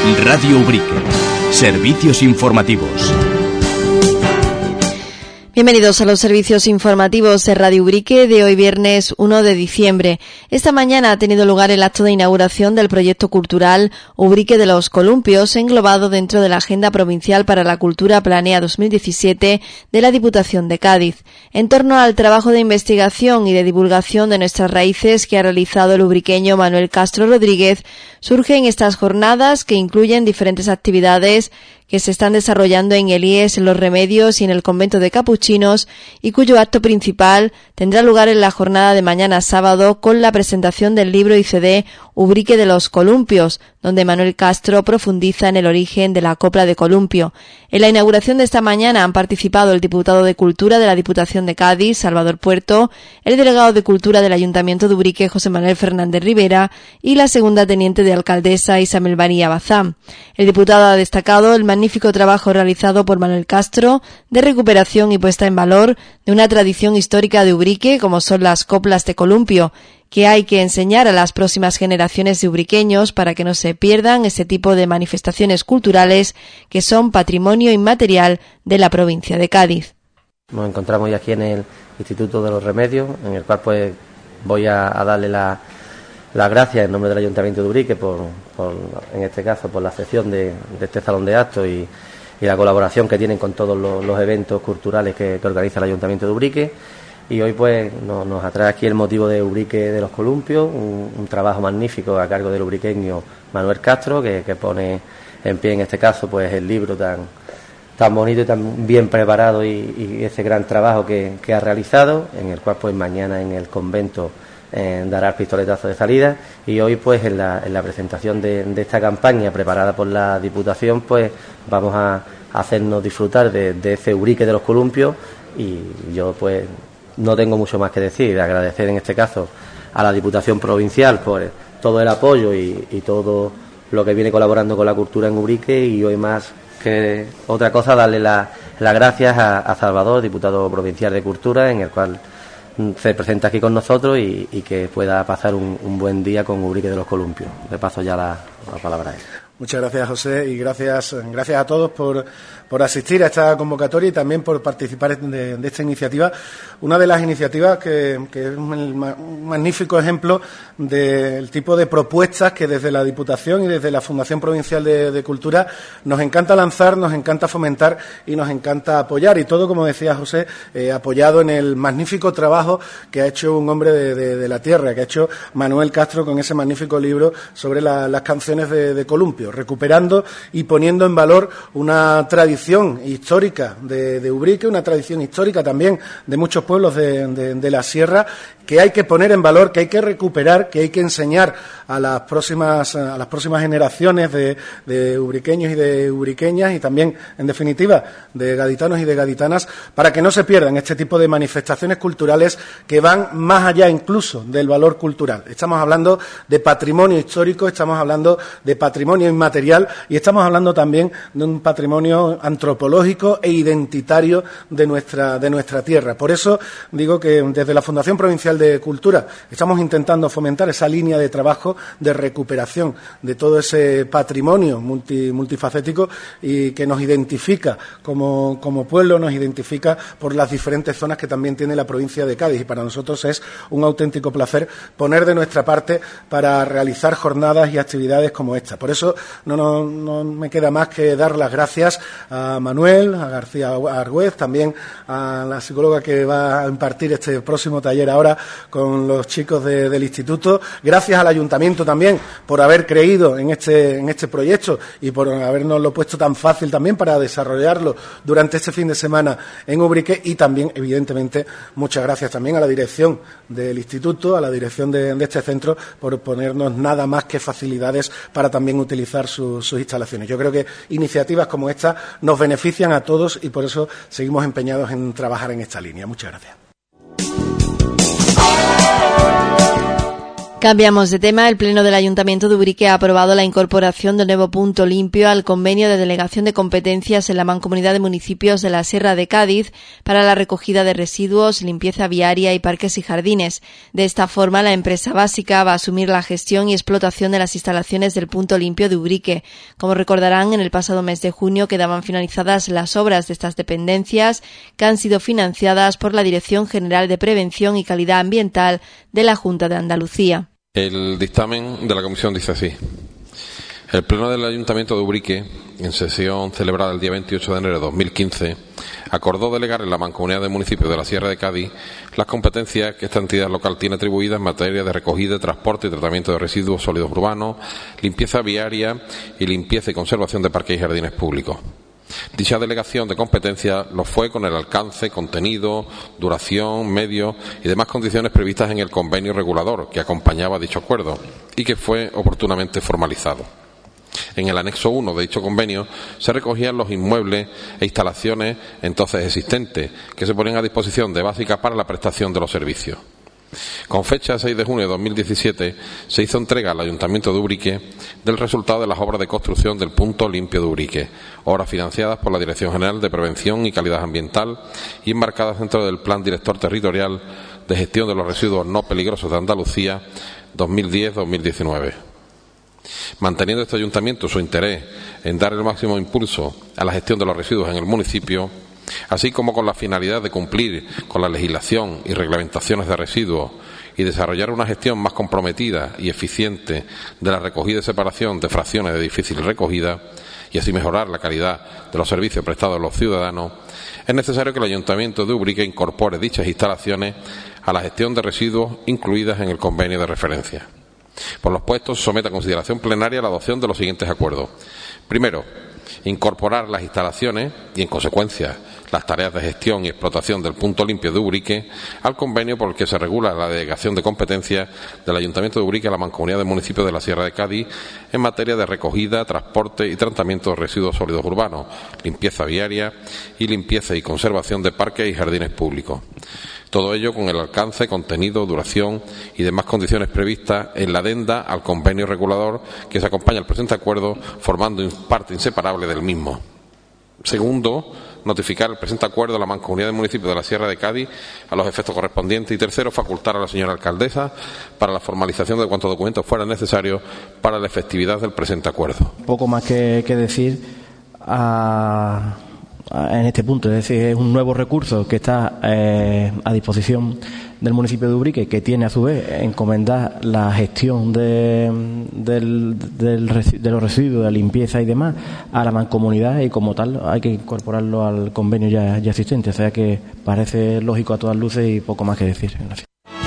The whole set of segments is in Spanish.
Radio Ubrique. Servicios informativos. Bienvenidos a los servicios informativos de Radio Ubrique de hoy viernes 1 de diciembre. Esta mañana ha tenido lugar el acto de inauguración del proyecto cultural Ubrique de los Columpios, englobado dentro de la Agenda Provincial para la Cultura Planea 2017 de la Diputación de Cádiz. En torno al trabajo de investigación y de divulgación de nuestras raíces que ha realizado el ubriqueño Manuel Castro Rodríguez, surgen estas jornadas que incluyen diferentes actividades que se están desarrollando en el IES, en Los Remedios y en el Convento de Capuchinos, y cuyo acto principal tendrá lugar en la jornada de mañana sábado con la presentación del libro y CD Ubrique de los Columpios, donde Manuel Castro profundiza en el origen de la copla de columpio. En la inauguración de esta mañana han participado el diputado de Cultura de la Diputación de Cádiz, Salvador Puerto, el delegado de Cultura del Ayuntamiento de Ubrique, José Manuel Fernández Rivera, y la segunda teniente de alcaldesa, Isabel María Bazán. El diputado ha destacado el magnífico trabajo realizado por Manuel Castro de recuperación y puesta en valor de una tradición histórica de Ubrique, como son las coplas de columpio, que hay que enseñar a las próximas generaciones de ubriqueños para que no se pierdan ese tipo de manifestaciones culturales que son patrimonio inmaterial de la provincia de Cádiz. Nos encontramos ya aquí en el Instituto de los Remedios, en el cual pues voy a darle las gracias en nombre del Ayuntamiento de Ubrique por en este caso por la cesión de este salón de actos y la colaboración que tienen con todos los eventos culturales que organiza el Ayuntamiento de Ubrique. Y hoy pues nos atrae aquí el motivo de Ubrique de los Columpios, un trabajo magnífico a cargo del ubriqueño Manuel Castro, que pone en pie en este caso pues el libro tan bonito y tan bien preparado y ese gran trabajo que ha realizado, en el cual pues mañana en el convento dará el pistoletazo de salida, y hoy pues en la presentación de esta campaña preparada por la Diputación pues vamos a hacernos disfrutar de ese Ubrique de los Columpios. Y yo pues no tengo mucho más que decir, agradecer en este caso a la Diputación Provincial por todo el apoyo y todo lo que viene colaborando con la cultura en Ubrique, y hoy más que otra cosa darle las gracias a Salvador, diputado provincial de Cultura, en el cual se presenta aquí con nosotros y que pueda pasar un buen día con Ubrique de los Columpios. Le paso ya la palabra a él. Muchas gracias, José, y gracias a todos por asistir a esta convocatoria y también por participar de esta iniciativa. Una de las iniciativas que es un magnífico ejemplo del tipo de propuestas que desde la Diputación y desde la Fundación Provincial de Cultura nos encanta lanzar, nos encanta fomentar y nos encanta apoyar. Y todo, como decía José, apoyado en el magnífico trabajo que ha hecho un hombre de la tierra, que ha hecho Manuel Castro con ese magnífico libro sobre las canciones de columpio, recuperando y poniendo en valor una tradición histórica de Ubrique, una tradición histórica también de muchos pueblos de la sierra, que hay que poner en valor, que hay que recuperar, que hay que enseñar a las próximas generaciones de ubriqueños y de ubriqueñas, y también, en definitiva, de gaditanos y de gaditanas, para que no se pierdan este tipo de manifestaciones culturales que van más allá incluso del valor cultural. Estamos hablando de patrimonio histórico, estamos hablando de patrimonio inmaterial y estamos hablando también de un patrimonio antropológico e identitario de nuestra tierra. Por eso digo que desde la Fundación Provincial de Cultura estamos intentando fomentar esa línea de trabajo de recuperación de todo ese patrimonio multifacético y que nos identifica como pueblo, nos identifica por las diferentes zonas que también tiene la provincia de Cádiz, y para nosotros es un auténtico placer poner de nuestra parte para realizar jornadas y actividades como esta. Por eso no me queda más que dar las gracias a Manuel, a García Argüez, también a la psicóloga que va a impartir este próximo taller ahora con los chicos del instituto. Gracias al ayuntamiento también por haber creído en este proyecto y por habernoslo puesto tan fácil también para desarrollarlo durante este fin de semana en Ubrique, y también, evidentemente, muchas gracias también a la dirección del instituto, a la dirección de este centro, por ponernos nada más que facilidades para también utilizar sus instalaciones. Yo creo que iniciativas como esta nos benefician a todos y por eso seguimos empeñados en trabajar en esta línea. Muchas gracias. Cambiamos de tema. El Pleno del Ayuntamiento de Ubrique ha aprobado la incorporación del nuevo punto limpio al convenio de delegación de competencias en la Mancomunidad de Municipios de la Sierra de Cádiz para la recogida de residuos, limpieza viaria y parques y jardines. De esta forma, la empresa básica va a asumir la gestión y explotación de las instalaciones del punto limpio de Ubrique. Como recordarán, en el pasado mes de junio quedaban finalizadas las obras de estas dependencias, que han sido financiadas por la Dirección General de Prevención y Calidad Ambiental de la Junta de Andalucía. El dictamen de la Comisión dice así. El Pleno del Ayuntamiento de Ubrique, en sesión celebrada el día 28 de enero de 2015, acordó delegar en la Mancomunidad de Municipios de la Sierra de Cádiz las competencias que esta entidad local tiene atribuidas en materia de recogida, transporte y tratamiento de residuos sólidos urbanos, limpieza viaria y limpieza y conservación de parques y jardines públicos. Dicha delegación de competencia lo fue con el alcance, contenido, duración, medios y demás condiciones previstas en el convenio regulador que acompañaba dicho acuerdo y que fue oportunamente formalizado. En el anexo 1 de dicho convenio se recogían los inmuebles e instalaciones entonces existentes que se ponían a disposición de Básica para la prestación de los servicios. Con fecha 6 de junio de 2017 se hizo entrega al Ayuntamiento de Ubrique del resultado de las obras de construcción del punto limpio de Ubrique, obras financiadas por la Dirección General de Prevención y Calidad Ambiental y enmarcadas dentro del Plan Director Territorial de Gestión de los Residuos No Peligrosos de Andalucía 2010-2019. Manteniendo este Ayuntamiento su interés en dar el máximo impulso a la gestión de los residuos en el municipio, así como con la finalidad de cumplir con la legislación y reglamentaciones de residuos y desarrollar una gestión más comprometida y eficiente de la recogida y separación de fracciones de difícil recogida y así mejorar la calidad de los servicios prestados a los ciudadanos, es necesario que el Ayuntamiento de Ubrique incorpore dichas instalaciones a la gestión de residuos incluidas en el convenio de referencia. Por los puestos, somete a consideración plenaria la adopción de los siguientes acuerdos. Primero, incorporar las instalaciones y, en consecuencia, las tareas de gestión y explotación del punto limpio de Ubrique al convenio por el que se regula la delegación de competencias del Ayuntamiento de Ubrique a la Mancomunidad de Municipios de la Sierra de Cádiz en materia de recogida, transporte y tratamiento de residuos sólidos urbanos, limpieza viaria y limpieza y conservación de parques y jardines públicos. Todo ello con el alcance, contenido, duración y demás condiciones previstas en la adenda al convenio regulador que se acompaña al presente acuerdo, formando parte inseparable del mismo. Segundo, notificar el presente acuerdo a la Mancomunidad de Municipios de la Sierra de Cádiz a los efectos correspondientes. Y tercero, facultar a la señora alcaldesa para la formalización de cuantos documentos fueran necesarios para la efectividad del presente acuerdo. Poco más que decir en este punto, es decir, es un nuevo recurso que está a disposición del municipio de Ubrique, que tiene a su vez encomendar la gestión de los residuos, de limpieza y demás a la mancomunidad, y como tal hay que incorporarlo al convenio ya existente. O sea que parece lógico a todas luces y poco más que decir. Gracias.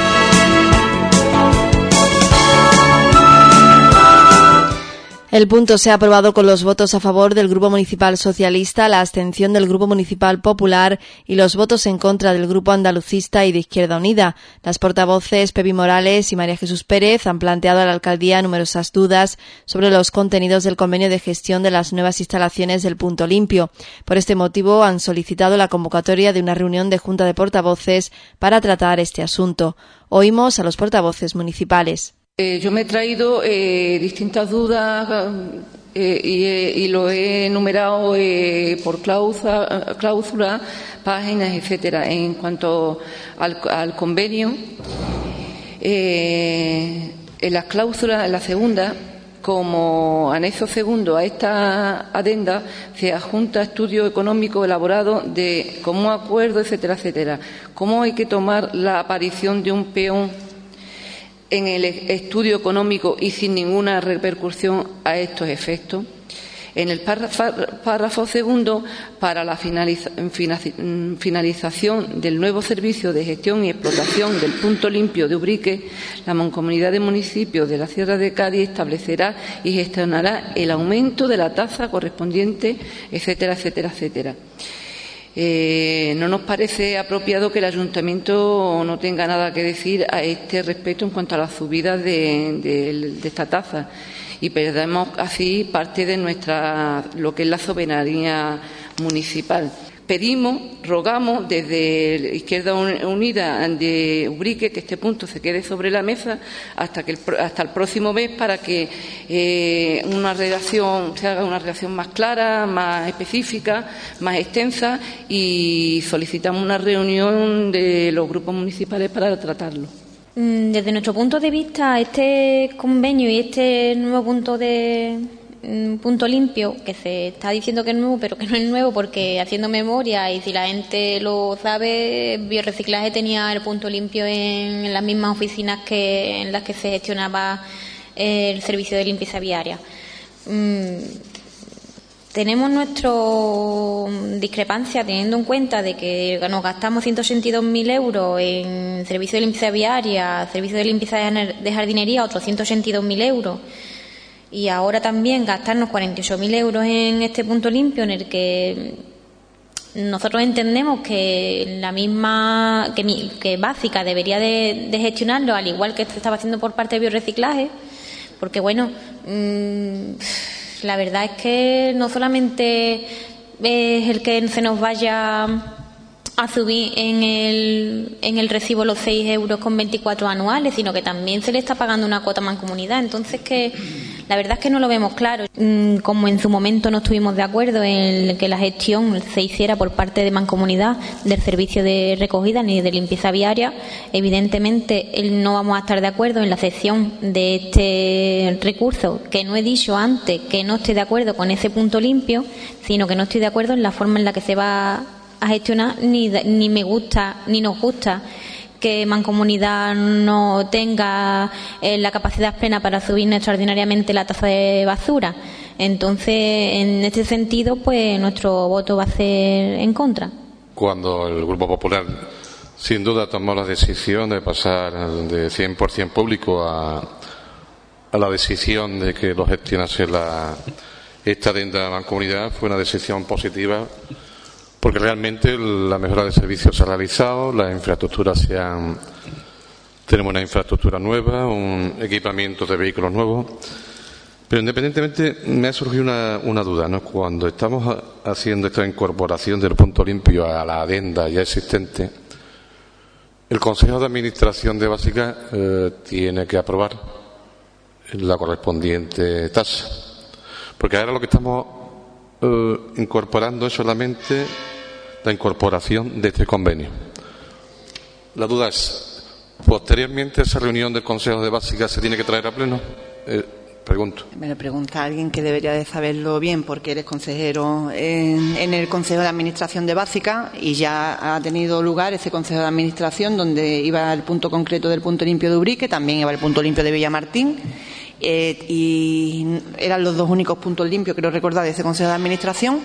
El punto se ha aprobado con los votos a favor del Grupo Municipal Socialista, la abstención del Grupo Municipal Popular y los votos en contra del Grupo Andalucista y de Izquierda Unida. Las portavoces Pepi Morales y María Jesús Pérez han planteado a la alcaldía numerosas dudas sobre los contenidos del convenio de gestión de las nuevas instalaciones del punto limpio. Por este motivo han solicitado la convocatoria de una reunión de Junta de Portavoces para tratar este asunto. Oímos a los portavoces municipales. Yo me he traído distintas dudas y lo he enumerado por cláusula, páginas, etcétera. En cuanto al convenio, en las cláusulas, en la segunda, como anexo segundo a esta adenda, se adjunta estudio económico elaborado de común acuerdo, etcétera, etcétera. ¿Cómo hay que tomar la aparición de un peón en el estudio económico y sin ninguna repercusión a estos efectos? En el párrafo segundo, para la finalización del nuevo servicio de gestión y explotación del punto limpio de Ubrique, la Mancomunidad de Municipios de la Sierra de Cádiz establecerá y gestionará el aumento de la tasa correspondiente, etcétera, etcétera, etcétera. No nos parece apropiado que el Ayuntamiento no tenga nada que decir a este respecto en cuanto a la subida de esta tasa, y perdemos así parte de lo que es la soberanía municipal. rogamos desde Izquierda Unida de Ubrique que este punto se quede sobre la mesa hasta el próximo mes para que se haga una redacción más clara, más específica, más extensa, y solicitamos una reunión de los grupos municipales para tratarlo. Desde nuestro punto de vista, este convenio y este nuevo punto limpio, que se está diciendo que es nuevo, pero que no es nuevo, porque haciendo memoria, y si la gente lo sabe, Biorreciclaje tenía el punto limpio en las mismas oficinas en las que se gestionaba el servicio de limpieza viaria. Tenemos nuestra discrepancia teniendo en cuenta de que nos gastamos 182.000 euros en servicio de limpieza viaria, servicio de limpieza de jardinería, otros 182.000 euros. Y ahora también gastarnos 48.000 euros en este punto limpio, en el que nosotros entendemos que la misma que Básica debería de gestionarlo, al igual que se estaba haciendo por parte de Biorreciclaje, porque bueno, la verdad es que no solamente es el que se nos vaya a subir en el recibo los 6,24 € anuales, sino que también se le está pagando una cuota mancomunidad. Entonces, que la verdad es que no lo vemos claro. Como en su momento no estuvimos de acuerdo en que la gestión se hiciera por parte de mancomunidad del servicio de recogida ni de limpieza viaria, evidentemente no vamos a estar de acuerdo en la cesión de este recurso, que no he dicho antes que no estoy de acuerdo con ese punto limpio, sino que no estoy de acuerdo en la forma en la que se va a gestionar, ni me gusta ni nos gusta que Mancomunidad no tenga la capacidad plena para subir extraordinariamente la tasa de basura. Entonces, en este sentido, pues nuestro voto va a ser en contra. Cuando el Grupo Popular, sin duda, tomó la decisión de pasar de 100% público a la decisión de que lo gestionase esta adenda de Mancomunidad, fue una decisión positiva, porque realmente la mejora de servicios se ha realizado, las infraestructuras tenemos una infraestructura nueva, un equipamiento de vehículos nuevos, pero independientemente me ha surgido una duda, ¿no? Cuando estamos haciendo esta incorporación del punto limpio a la adenda ya existente, el Consejo de Administración de Básica tiene que aprobar la correspondiente tasa, porque ahora lo que estamos incorporando es solamente la incorporación de este convenio. La duda es, posteriormente a esa reunión del Consejo de Básica, ¿se tiene que traer a pleno? Pregunto. Me lo pregunta alguien que debería de saberlo bien, porque eres consejero en el Consejo de Administración de Básica, y ya ha tenido lugar ese Consejo de Administración donde iba el punto concreto del punto limpio de Ubrique, también iba el punto limpio de Villamartín. Y eran los dos únicos puntos limpios, creo recordar, de ese Consejo de Administración.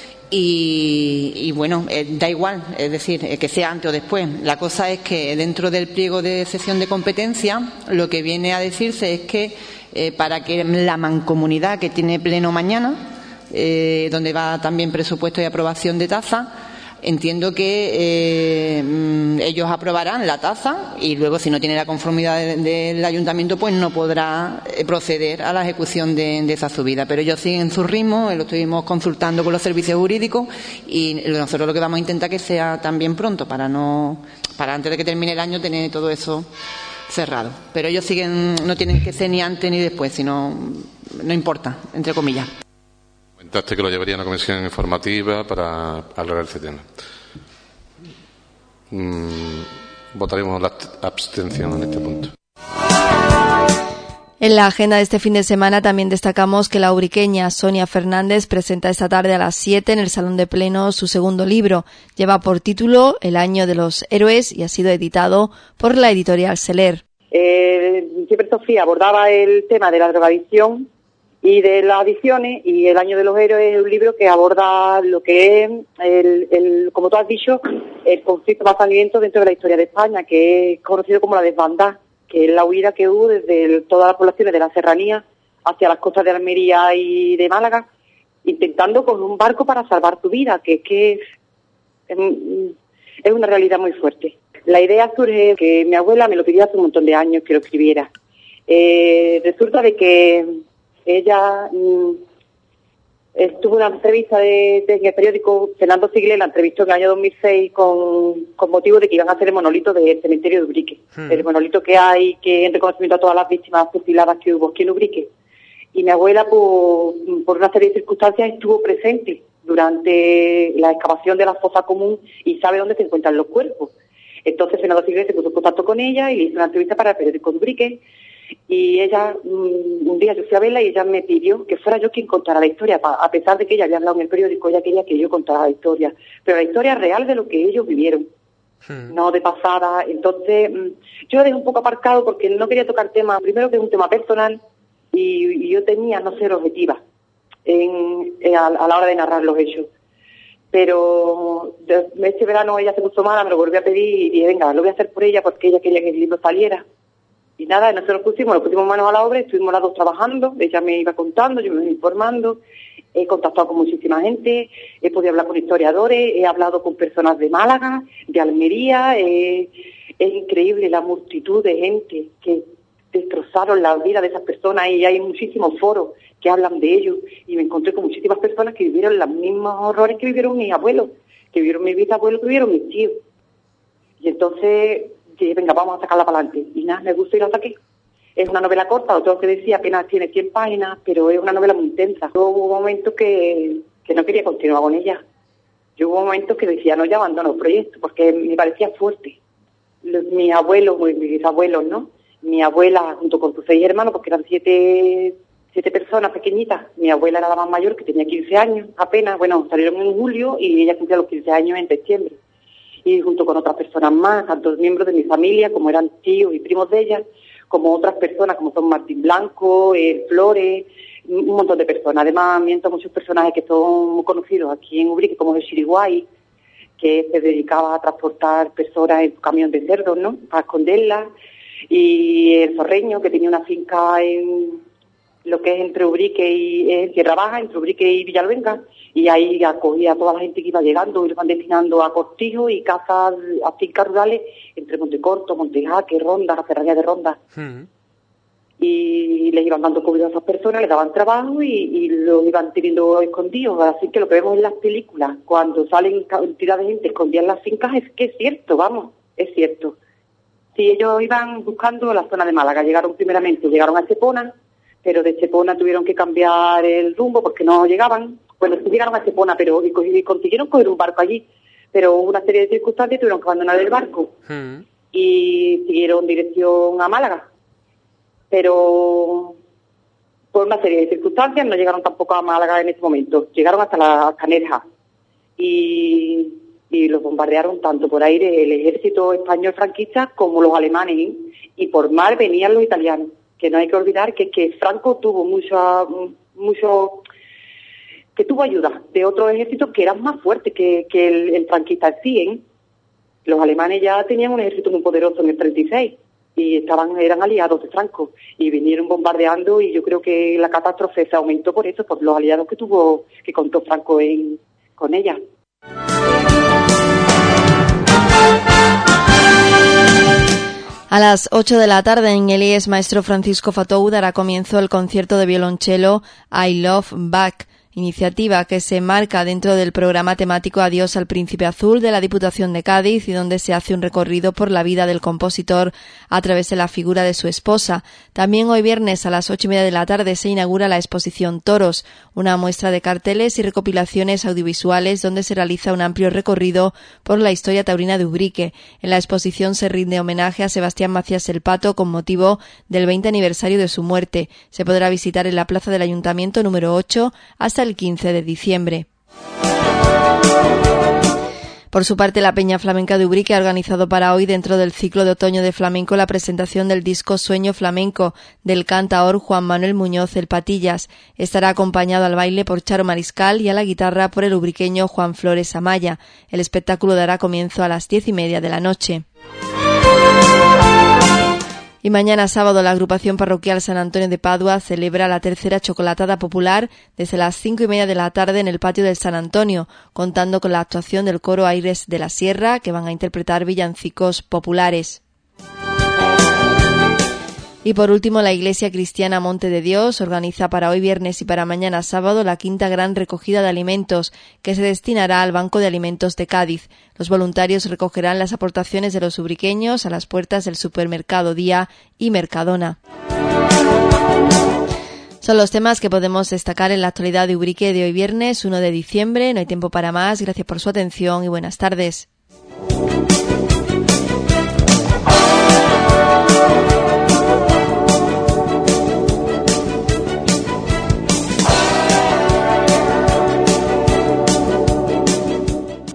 Y bueno, da igual, es decir, que sea antes o después. La cosa es que dentro del pliego de cesión de competencia, lo que viene a decirse es que para que la mancomunidad, que tiene pleno mañana, donde va también presupuesto y aprobación de tasa, entiendo que ellos aprobarán la tasa, y luego, si no tiene la conformidad del ayuntamiento, pues no podrá proceder a la ejecución de esa subida. Pero ellos siguen su ritmo, lo estuvimos consultando con los servicios jurídicos, y nosotros lo que vamos a intentar que sea también pronto, para antes de que termine el año tener todo eso cerrado. Pero ellos no tienen que ser ni antes ni después, sino no importa, entre comillas. Comentaste que lo llevaría a una comisión informativa para aclarar este tema. Votaremos la abstención en este punto. En la agenda de este fin de semana también destacamos que la ubriqueña Sonia Fernández presenta esta tarde a las 7 en el Salón de Plenos su segundo libro. Lleva por título El año de los héroes y ha sido editado por la editorial Seler. Siempre Sofía abordaba el tema de la drogadicción y de las adicciones, y El año de los héroes es un libro que aborda lo que es, como tú has dicho, el conflicto más sangriento dentro de la historia de España, que es conocido como la desbandada, que es la huida que hubo desde todas las poblaciones de la serranía hacia las costas de Almería y de Málaga, intentando con un barco para salvar tu vida, que es una realidad muy fuerte. La idea surge que mi abuela me lo pidió hace un montón de años que lo escribiera. Resulta de que ella Estuvo una entrevista en el periódico, Fernando Sigler la entrevistó en el año 2006 con motivo de que iban a hacer el monolito del cementerio de Ubrique. El monolito que hay, que en reconocimiento a todas las víctimas fusiladas que hubo aquí en Ubrique. Y mi abuela, por una serie de circunstancias, estuvo presente durante la excavación de la fosa común y sabe dónde se encuentran los cuerpos. Entonces Fernando Sigler se puso en contacto con ella y le hizo una entrevista para el periódico de Ubrique. Y ella, un día yo fui a verla y ella me pidió que fuera yo quien contara la historia, a pesar de que ella había hablado en el periódico, ella quería que yo contara la historia, pero la historia real de lo que ellos vivieron, no de pasada. Entonces yo lo dejé un poco aparcado porque no quería tocar temas, primero que es un tema personal y yo tenía no ser objetiva a la hora de narrar los hechos. Pero este verano ella se puso mala, me lo volvió a pedir y dije, venga, lo voy a hacer por ella porque ella quería que el libro saliera. Y nada, nosotros pusimos manos a la obra, estuvimos las dos trabajando, ella me iba contando, yo me iba informando, he contactado con muchísima gente, he podido hablar con historiadores, he hablado con personas de Málaga, de Almería, es increíble la multitud de gente que destrozaron la vida de esas personas y hay muchísimos foros que hablan de ellos y me encontré con muchísimas personas que vivieron los mismos horrores que vivieron mis abuelos, que vivieron mis bisabuelos, que vivieron mis tíos. Y entonces dije, venga, vamos a sacarla para adelante. Y nada, me gustó y la saqué. Es una novela corta, lo tengo que decir, apenas tiene 100 páginas, pero es una novela muy intensa. Yo hubo momentos que no quería continuar con ella. Yo hubo momentos que decía, no, ya abandono el proyecto, porque me parecía fuerte. Mis abuelos, mis bisabuelos, ¿no? Mi abuela, junto con sus 6 hermanos, porque eran 7 personas pequeñitas. Mi abuela era la más mayor, que tenía 15 años apenas. Bueno, salieron en julio y ella cumplía los 15 años en septiembre. Y junto con otras personas más, tanto miembros de mi familia, como eran tíos y primos de ella, como otras personas, como son Martín Blanco, Flores, un montón de personas. Además, miento muchos personajes que son muy conocidos aquí en Ubrique, como el Chiriguay, que se dedicaba a transportar personas en su camión de cerdos, ¿no?, para esconderlas. Y el Zorreño, que tenía una finca en lo que es entre Ubrique y Tierra Baja, entre Ubrique y Villalbenga, y ahí acogía a toda la gente que iba llegando y lo van destinando a cortijos y casas, a fincas rurales entre Montecorto, Montejaque, Ronda, la Serranía de Ronda. Y les iban dando comida a esas personas, les daban trabajo y los iban teniendo escondidos. Así que lo que vemos en las películas, cuando salen cantidad de gente escondida en las fincas, es que es cierto, vamos, es cierto. Sí, ellos iban buscando la zona de Málaga, llegaron a Estepona, pero de Estepona tuvieron que cambiar el rumbo porque no llegaban. Bueno, sí llegaron a Estepona, pero y consiguieron coger un barco allí, pero hubo una serie de circunstancias y tuvieron que abandonar el barco y siguieron dirección a Málaga. Pero por una serie de circunstancias no llegaron tampoco a Málaga en ese momento, llegaron hasta la Canerja y los bombardearon tanto por aire el ejército español franquista como los alemanes, ¿eh? Y por mar venían los italianos, que no hay que olvidar que Franco tuvo que tuvo ayuda de otros ejércitos que eran más fuertes que el franquista en sí, ¿eh? Los alemanes ya tenían un ejército muy poderoso en el 36 y eran aliados de Franco y vinieron bombardeando y yo creo que la catástrofe se aumentó por eso, por los aliados que contó Franco con ella. A las 8 de la tarde en el IES Maestro Francisco Fatou dará comienzo el concierto de violonchelo I Love Bach, iniciativa que se enmarca dentro del programa temático Adiós al Príncipe Azul de la Diputación de Cádiz y donde se hace un recorrido por la vida del compositor a través de la figura de su esposa. También hoy viernes a las 8:30 de la tarde se inaugura la exposición Toros, una muestra de carteles y recopilaciones audiovisuales donde se realiza un amplio recorrido por la historia taurina de Ubrique. En la exposición se rinde homenaje a Sebastián Macías el Pato con motivo del 20 aniversario de su muerte. Se podrá visitar en la plaza del Ayuntamiento número 8 hasta el 15 de diciembre. Por su parte, la Peña Flamenca de Ubrique ha organizado para hoy, dentro del ciclo de otoño de flamenco, la presentación del disco Sueño Flamenco del cantaor Juan Manuel Muñoz El Patillas. Estará acompañado al baile por Charo Mariscal y a la guitarra por el ubriqueño Juan Flores Amaya. El espectáculo dará comienzo a las 10:30 de la noche. Y mañana sábado la agrupación parroquial San Antonio de Padua celebra la tercera chocolatada popular desde las 5:30 de la tarde en el patio del San Antonio, contando con la actuación del coro Aires de la Sierra, que van a interpretar villancicos populares. Y por último, la Iglesia Cristiana Monte de Dios organiza para hoy viernes y para mañana sábado la quinta gran recogida de alimentos, que se destinará al Banco de Alimentos de Cádiz. Los voluntarios recogerán las aportaciones de los ubriqueños a las puertas del supermercado Día y Mercadona. Son los temas que podemos destacar en la actualidad de Ubrique de hoy viernes 1 de diciembre. No hay tiempo para más. Gracias por su atención y buenas tardes.